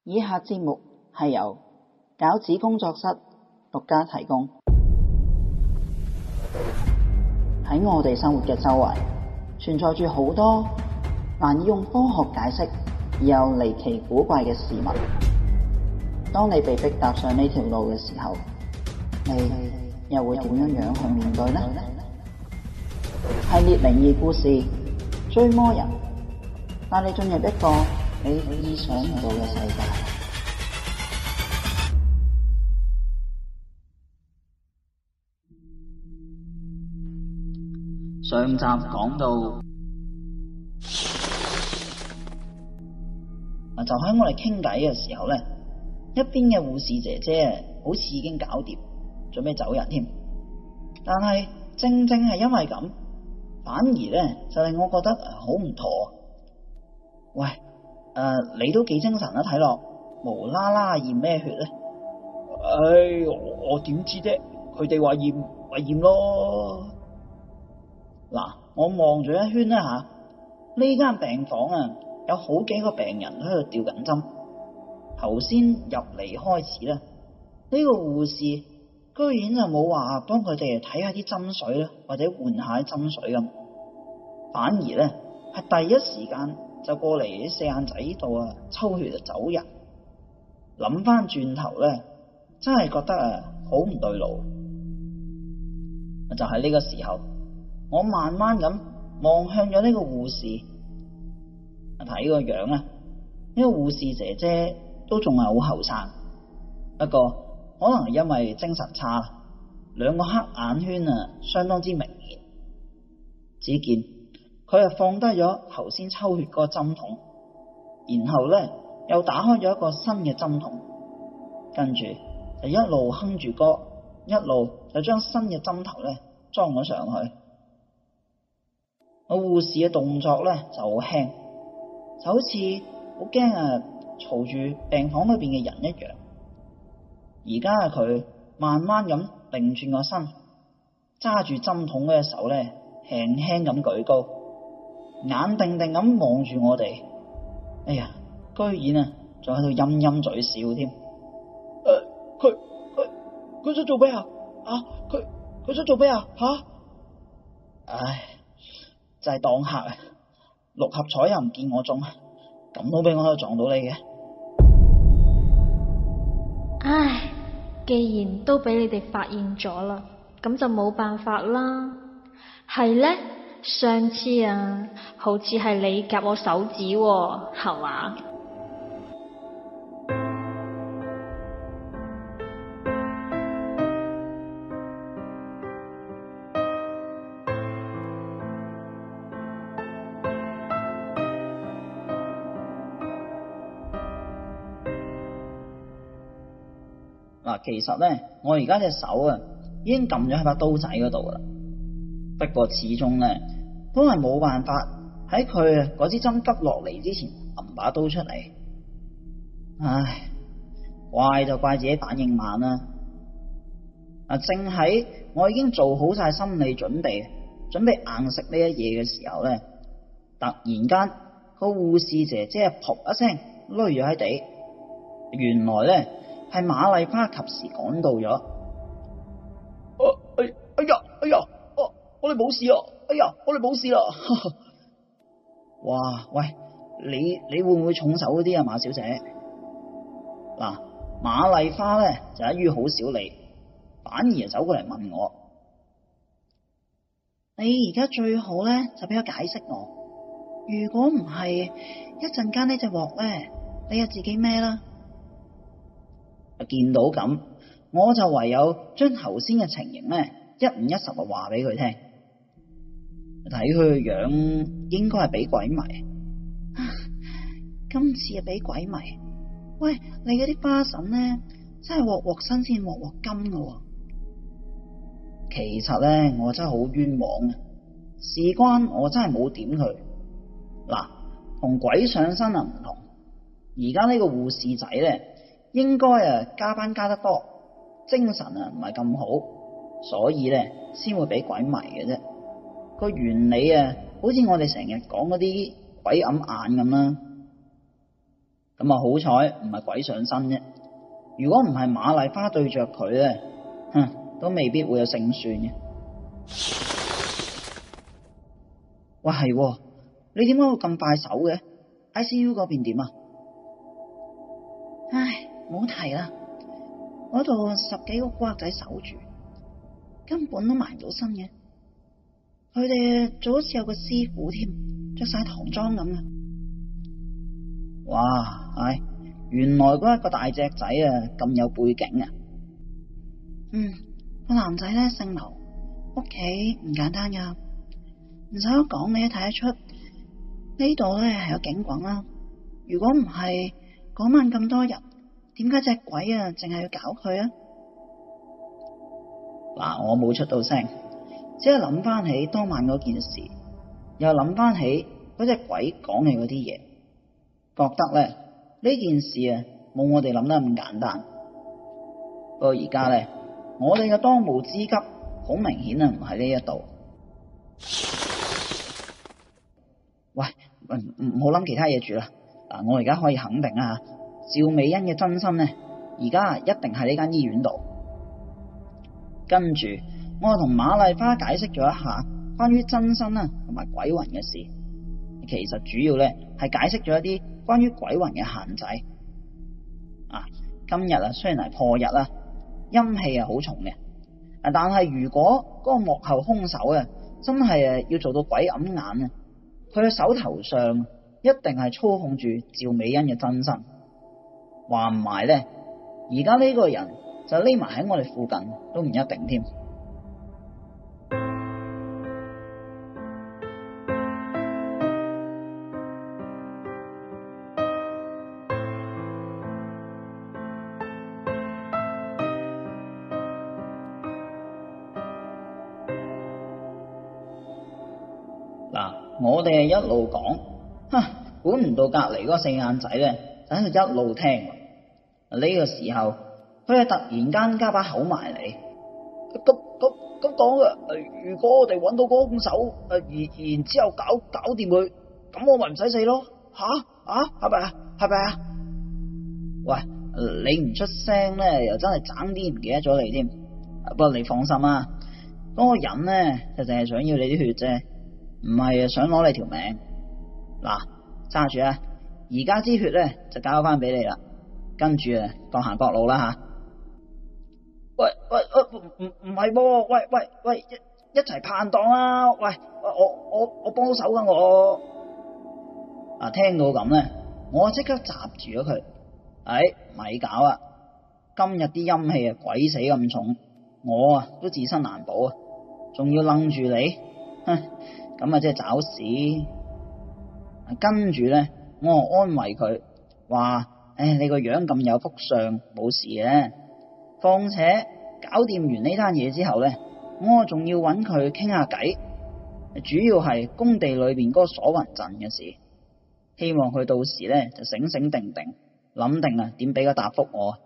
以下節目係由餃子工作室獨家提供。喺我哋生活嘅周圍，存在住好多難以用科學解釋而又離奇古怪嘅事物。當你被迫踏上呢條路嘅時候，你又會點樣去面對呢？系列靈異故事追魔人，帶你進入一個你意想唔到嘅世界。上集講到，就喺我哋傾偈嘅時候呢，一邊嘅護士姐姐好似已經搞掂，準備走人添。但係正正係因為咁，反而呢就令我覺得好唔妥。喂，你都幾精神啊，睇落無啦啦驗咩血呢？ 我點知啫？佢哋話驗咪驗咯。 嗱，我望咗一圈啦吓，呢間病房有好幾個病人喺度吊緊針。頭先入嚟開始呢個護士居然就冇話幫佢哋睇下啲針水啦，或者換下啲針水咁，反而呢係第一時間就過嚟啲四眼仔度抽血就走人。諗翻轉頭呢，真係覺得好唔對路。就喺呢個時候，我慢慢咁望向咗呢個護士，睇個樣呢個護士姐姐都仲係好後生，不過可能係因為精神差，兩個黑眼圈相當之明顯。只見佢放低咗頭先抽血嗰個針筒，然後呢又打開咗一個新嘅針筒，跟住就一路哼住歌，一路就將新嘅針頭呢裝咗上去。個護士嘅動作呢就好輕，就好似好驚嘈住病房裏邊嘅人一樣。而家佢慢慢咁擰轉個身，揸住針筒嗰隻手呢輕輕咁舉高，眼定定咁望住我哋。哎呀，居然仲喺度陰陰嘴笑添。 佢想做咩啊？佢想做咩啊？吓！ 唉，就係當客六合彩又唔見我中，咁都俾我可以撞到你嘅。 唉，既然都俾你哋發現咗啦，咁就冇辦法啦。係呢，上次好似係你夾我手指喎，係嘛？ 嗱，其實呢，我而家隻手已經撳咗喺把刀仔嗰度啦。不過始終呢，都係冇辦法喺佢嗰支針拮落嚟之前揞把刀出嚟。唉，怪就怪自己反應慢啦。正喺我已經做好晒心理準備硬食呢一嘢嘅時候呢，突然間個護士姐姐噗一聲攏咗喺地。原來呢係馬麗花及時趕到咗。 哎呀，我哋冇事啊！我哋冇事啦！ 哇，喂，你會唔會重手啲啊，馬小姐？嗱，馬麗花呢就一於好少理，反而走過嚟問我：你而家最好呢就俾我解釋我，如果唔係一陣間呢隻鑊呢，你就自己孭啦。見到咁，我就唯有將頭先嘅情形呢一五一十話俾佢聽。睇佢個樣，應該係俾鬼迷。今次係俾鬼迷。喂，你嗰啲花神呢，真係鑊鑊新鮮鑊鑊金噶。其實呢，我真係好冤枉。事關我真係冇點佢。嗱，同鬼上身唔同。而家呢個護士仔呢，應該加班加得多，精神唔係咁好，所以呢先會俾鬼迷嘅啫。個原理好似我哋成日講嗰啲鬼揞眼咁啦。 咁啊好彩唔係鬼上身啫。如果唔係瑪麗花對着佢咧，都未必會有勝算嘅。喂，係喎，你點解會咁快手嘅 ？ICU 嗰邊點啊？唉，冇提啦，嗰度10幾個古惑仔守住，根本都埋唔到身嘅。佢哋就好似有個師傅添，着晒唐裝咁嘅。哇，唉，原來嗰一個大隻仔啊咁有背景啊。個男仔咧姓劉，屋企唔簡單噶，唔使我講你都睇得出呢度咧係有警棍啦。如果唔係嗰晚咁多人，點解隻鬼啊淨係要搞佢啊？嗱，我冇出到聲，只係諗翻起當晚嗰件事，又諗翻起嗰隻鬼講嘅嗰啲嘢，覺得咧呢件事啊冇我哋諗得咁簡單。不過而家咧，我哋嘅當務之急好明顯啊唔喺呢一度。喂，唔好諗其他嘢住啦。嗱，我而家可以肯定啊，趙美欣嘅真身咧，而家一定喺呢間醫院度。跟住我同瑪麗花解釋咗一下關於真身啦同埋鬼魂嘅事，其實主要咧係解釋咗一啲關於鬼魂嘅限制。今日啊雖然係破日啦，陰氣係好重嘅，但係如果嗰個幕後兇手啊真係要做到鬼揞眼啊，佢嘅手頭上一定係操控住趙美欣嘅真身。話唔埋咧，而家呢個人就匿埋喺我哋附近都唔一定添。嗱，我哋係一路講，估唔到隔籬嗰4眼仔咧就喺度一路聽。呢個時候佢係突然間加把口埋嚟，咁講啊！如果我哋揾到嗰個兇手，然之後搞掂佢，咁我咪唔使死咯？係咪啊？係咪啊？喂，你唔出聲咧，又真係爭啲唔記得咗你添。不過你放心啊，嗰個人咧就淨係想要你啲血啫，唔係想攞你條命。嗱，揸住啊！而家支血咧就交翻俾你啦，跟住各行各路啦吓。喂，唔係噃，喂，一齊拍檔啊！喂，我幫到手噶我。聽到咁咧，我即刻閘住咗佢。咪搞啊！今日啲陰氣啊鬼死咁重，我都自身難保啊，仲要楞住你，咁即係找屎。跟住咧，我安慰佢話：你個樣咁有福相，冇事嘅。況且搞掂完呢單嘢之後咧，我仲要揾佢傾下偈，主要係工地裏邊嗰個鎖魂陣嘅事。希望佢到時咧就醒醒定定，諗定啊點俾個答覆我。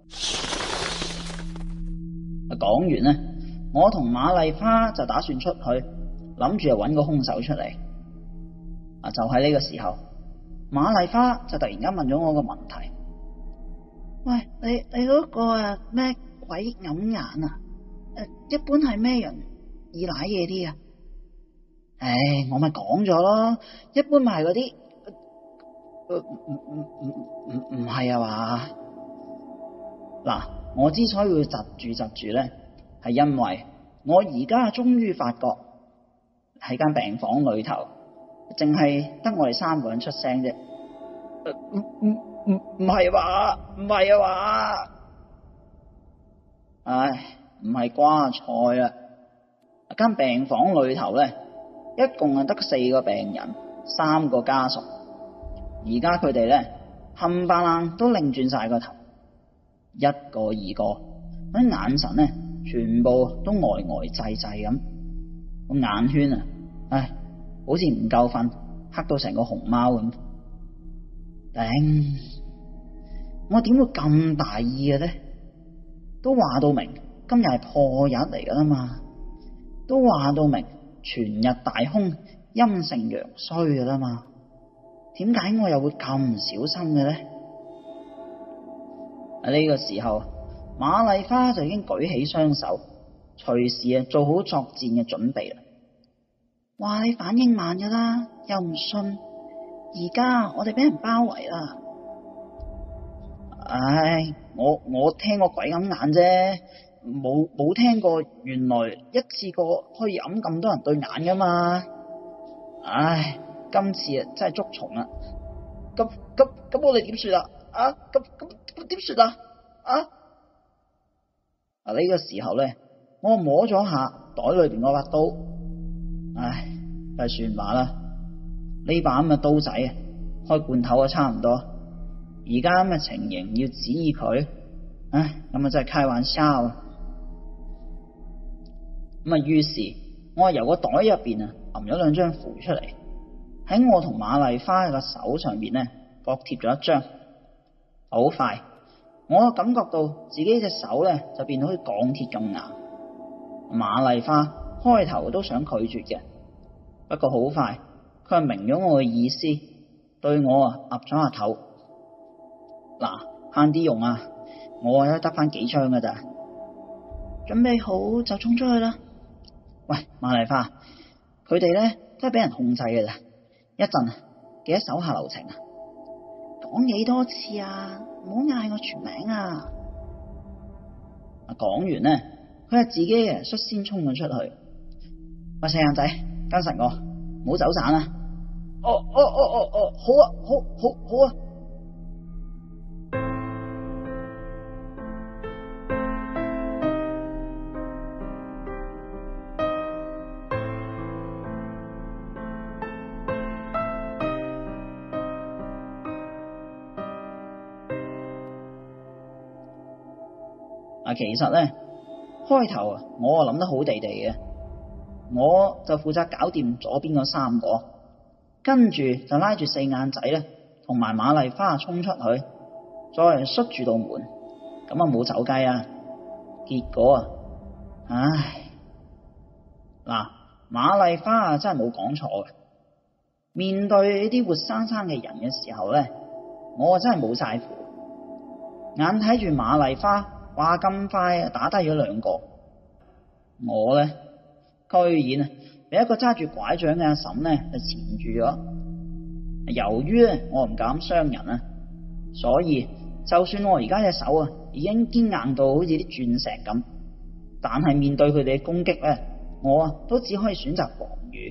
講完咧，我同瑪麗花就打算出去，諗住揾個兇手出嚟。就喺呢個時候，瑪麗花就突然間問咗我個問題：喂，你嗰個咩鬼揞眼啊？一般係咩人易瀨嘢啲啊？我咪講咗咯，一般咪係嗰啲唔係啊嘛。嗱，我之所以會窒住咧，係因為我而家終於發覺喺間病房裏頭，淨係得我哋3個人出聲啫。唔係啊嘛，唔係啊嘛。唔係瓜菜啊！間病房裏頭咧，一共得4個病人，3個家屬。而家佢哋咧冚唪唥都擰轉晒個頭，一個二個，啲眼神咧全部都呆呆滯滯咁，個眼圈啊，好似唔夠瞓，黑到成個熊貓咁。頂！我點會咁大意嘅咧？都話到明今日係破日嚟噶啦嘛，都話到明全日大凶，陰盛陽衰噶啦嘛，點解我又會咁唔小心嘅咧？ 呢個時候，馬麗花就已經舉起雙手，隨時做好作戰嘅準備啦。話你反應慢噶啦，又唔信，而家我哋俾人包圍啦。唉，我聽過鬼咁眼啫，冇聽過原來一次過可以揞咁多人對眼噶嘛。唉，今次真係捉蟲啦。咁我哋點算啊？咁點算啊？呢個時候咧，我摸咗下袋裏邊嗰把刀，唉，都係算罷啦。呢把咁嘅刀仔啊，開罐頭啊差唔多。而家咁嘅情形要指意佢，唉，咁啊真係開玩笑。咁啊，於是我由個袋入邊啊，揞咗兩張符出嚟，喺我同馬麗花嘅手上邊咧，各貼咗一張。好快，我感覺到自己隻手咧就變到好似鋼鐵咁硬。馬麗花開頭都想拒絕嘅，不過好快佢係明咗我嘅意思，對我啊岌咗下頭。嗱，慳啲用啊，我啊得翻幾槍噶咋。準備好就衝出去啦。喂，馬麗花，佢哋咧都係俾人控制嘅咋，一陣記得手下留情啊。講幾多次啊，唔好嗌我全名啊。講完呢，佢係自己啊率先衝咗出去。喂，四眼仔，跟實我，唔好走散啊。哦，好啊，好啊。其實咧，開頭啊，我啊諗得好地地嘅，我就負責搞掂左邊嗰3個，跟住就拉住四眼仔咧，同埋馬麗花衝出去，再塞住道門，咁啊冇走雞啊。結果啊，唉，嗱，馬麗花啊真係冇講錯嘅，面對呢啲活生生嘅人嘅時候咧，我啊真係冇晒符，眼睇住馬麗花話咁快打低咗2個，我咧居然俾一個揸住拐杖嘅阿嬸咧就纏住咗。由於咧我唔敢傷人啊，所以就算我而家隻手啊已經堅硬到好似啲鑽石咁，但係面對佢哋嘅攻擊咧，我啊都只可以選擇防禦。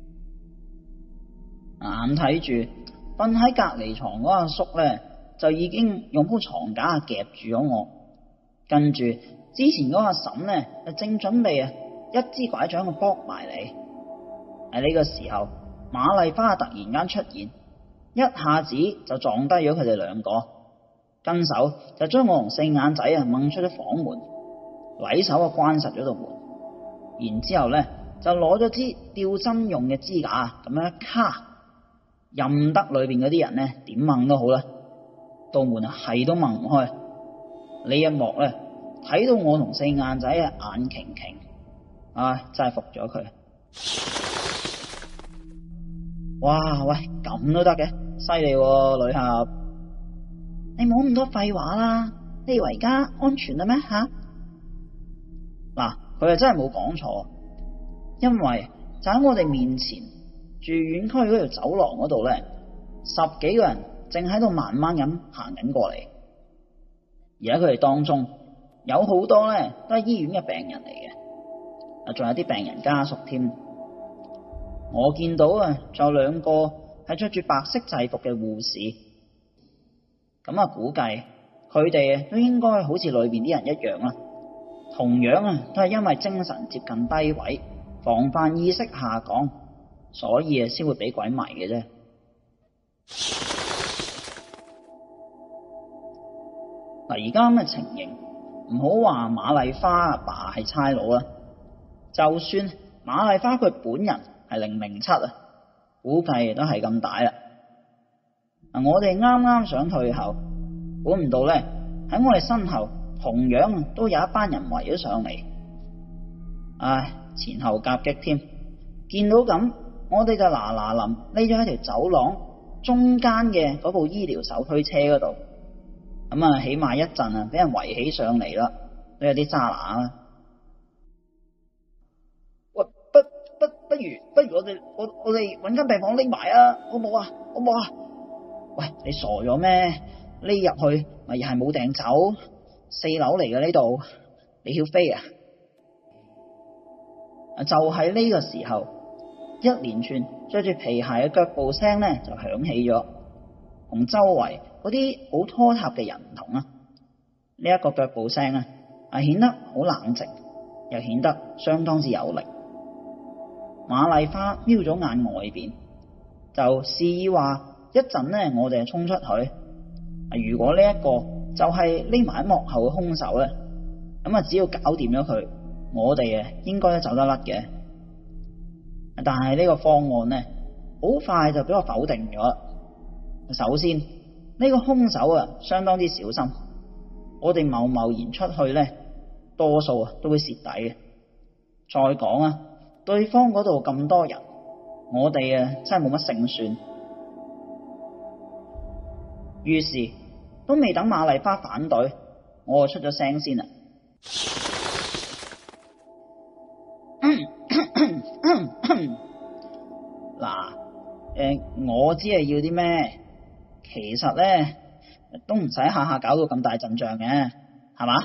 眼睇住瞓喺隔離床嗰阿叔咧，就已經用鋪床架夾住咗我。跟住之前嗰阿嬸咧，正準備一支拐杖去搏埋嚟。喺呢個時候，馬麗花突然間出現，一下子就撞低咗佢哋2個，跟手就將我同四眼仔掹出咗房門，禮手關實咗道門，然之後咧就攞咗支吊針用嘅支架咁樣一卡，任得裏邊嗰啲人咧點掹都好啦，道門係都掹唔開。呢一幕咧，睇到我同四眼仔眼擎擎，真係服咗佢。哇，喂，咁都得嘅，犀利喎，女俠。你冇咁多廢話啦，你以為而家安全啦咩吓？嗱，佢真係冇講錯，因為就喺我哋面前住院區嗰條走廊嗰度咧，10幾個人正喺度慢慢咁行緊過嚟。而喺佢哋當中有好多咧都係醫院嘅病人嚟嘅，仲有啲病人家屬添。我見到仲有2個係着住白色制服嘅護士，咁估計佢哋都應該好似裏邊啲人一樣啦，同樣都係因為精神接近低位，防範意識下降，所以先會俾鬼迷嘅啫。而家咁嘅情形，唔好話馬麗花阿爸係差佬啦，就算馬麗花佢本人係007啊，估計都係咁大啦。我哋啱啱想退後，估唔到咧喺我哋身後同樣都有一班人圍咗上嚟，前後夾擊添。見到咁，我哋就嗱嗱臨匿咗喺條走廊中間嘅嗰部醫療手推車嗰度。 咁啊，起碼一陣啊，俾人圍起上嚟啦，都有啲渣拿啦。 喂，不如我哋搵間病房匿埋啊，好冇啊？好冇啊？ 喂，你傻咗咩？匿入去咪又係冇掟走，4樓嚟嘅呢度，你曉飛啊？就喺呢個時候，一連串着住皮鞋嘅腳步聲呢就響起咗，同周圍嗰啲好拖沓嘅人唔同啊！呢一個腳步聲啊，顯得好冷靜，又顯得相當之有力。馬麗花瞄咗眼外邊，就示意話一陣呢，我哋就衝出去。如果呢一個就係匿埋喺幕後嘅兇手呢，咁啊只要搞掂咗佢，我哋應該都走得甩嘅。但係呢個方案呢，好快就俾我否定咗。首先，呢個兇手啊相當之小心，我哋貿然出去呢，多數都會蝕底嘅。再講啊，對方嗰度咁多人，我哋真係冇乜勝算。於是都未等馬麗花反對，我就出咗聲先啦。嗱，我知係要啲咩，其實呢都唔使下下搞到咁大陣仗嘅，係嘛？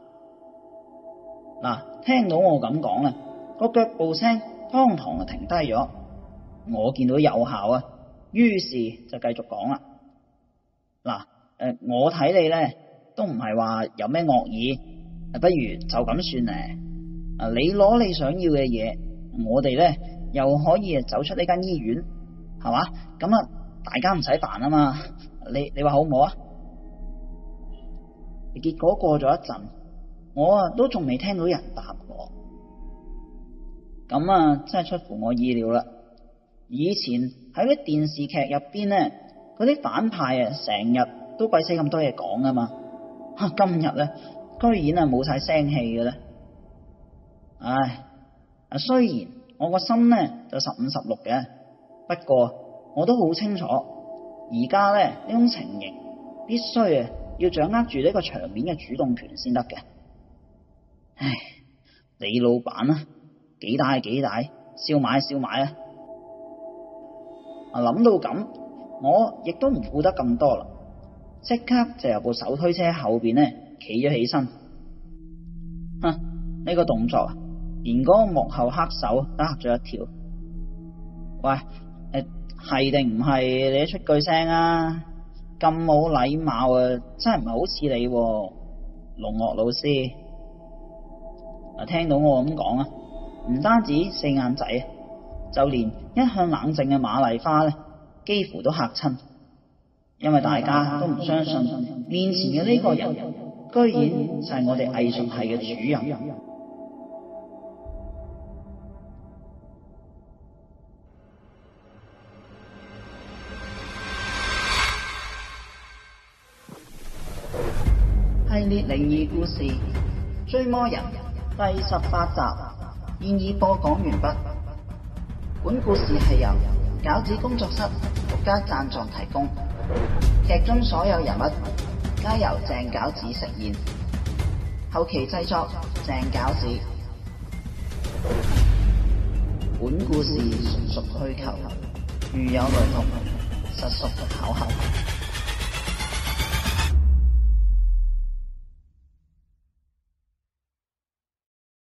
嗱，聽到我咁講啦，個腳步聲當堂就停低咗，我見到有效啊，於是就繼續講啦。嗱，我睇你呢都唔係話有咩惡意，不如就咁算咧。你攞你想要嘅嘢，我哋呢又可以走出呢間醫院，係嘛？咁啊，大家唔使煩啊嘛。你話好唔好啊？結果過咗一陣，我都仲未聽到人答我。咁啊，真係出乎我意料啦。以前喺啲電視劇入邊呢，嗰啲反派成日都鬼死咁多嘢講啊嘛。今日呢，居然冇晒聲氣嘅咧。唉，雖然我個心呢就15、16嘅，不過我都好清楚，而家呢種情形必須要掌握住呢個場面嘅主動權先得嘅。唉，李老闆啊，幾大幾大，燒賣啊！諗到咁，我亦都唔顧得咁多啦，即刻就由部手推車後邊呢企咗起身。呢個動作連嗰個幕後黑手都嚇咗一跳。喂，係定唔係你一出句聲啊？咁冇禮貌真係唔係好似你喎，龍岳老師。聽到我咁講啊，唔單止四眼仔，就連一向冷靜嘅馬麗花呢，幾乎都嚇親，因為大家都唔相信面前嘅呢個人居然就係我哋藝術系嘅主任。系列靈異故事《追魔人》第18集現已播講完畢。本故事係由餃子工作室獨家贊助提供，劇中所有人物皆由鄭餃子飾演，後期製作鄭餃子。本故事純屬虛構，如有雷同，實屬巧合。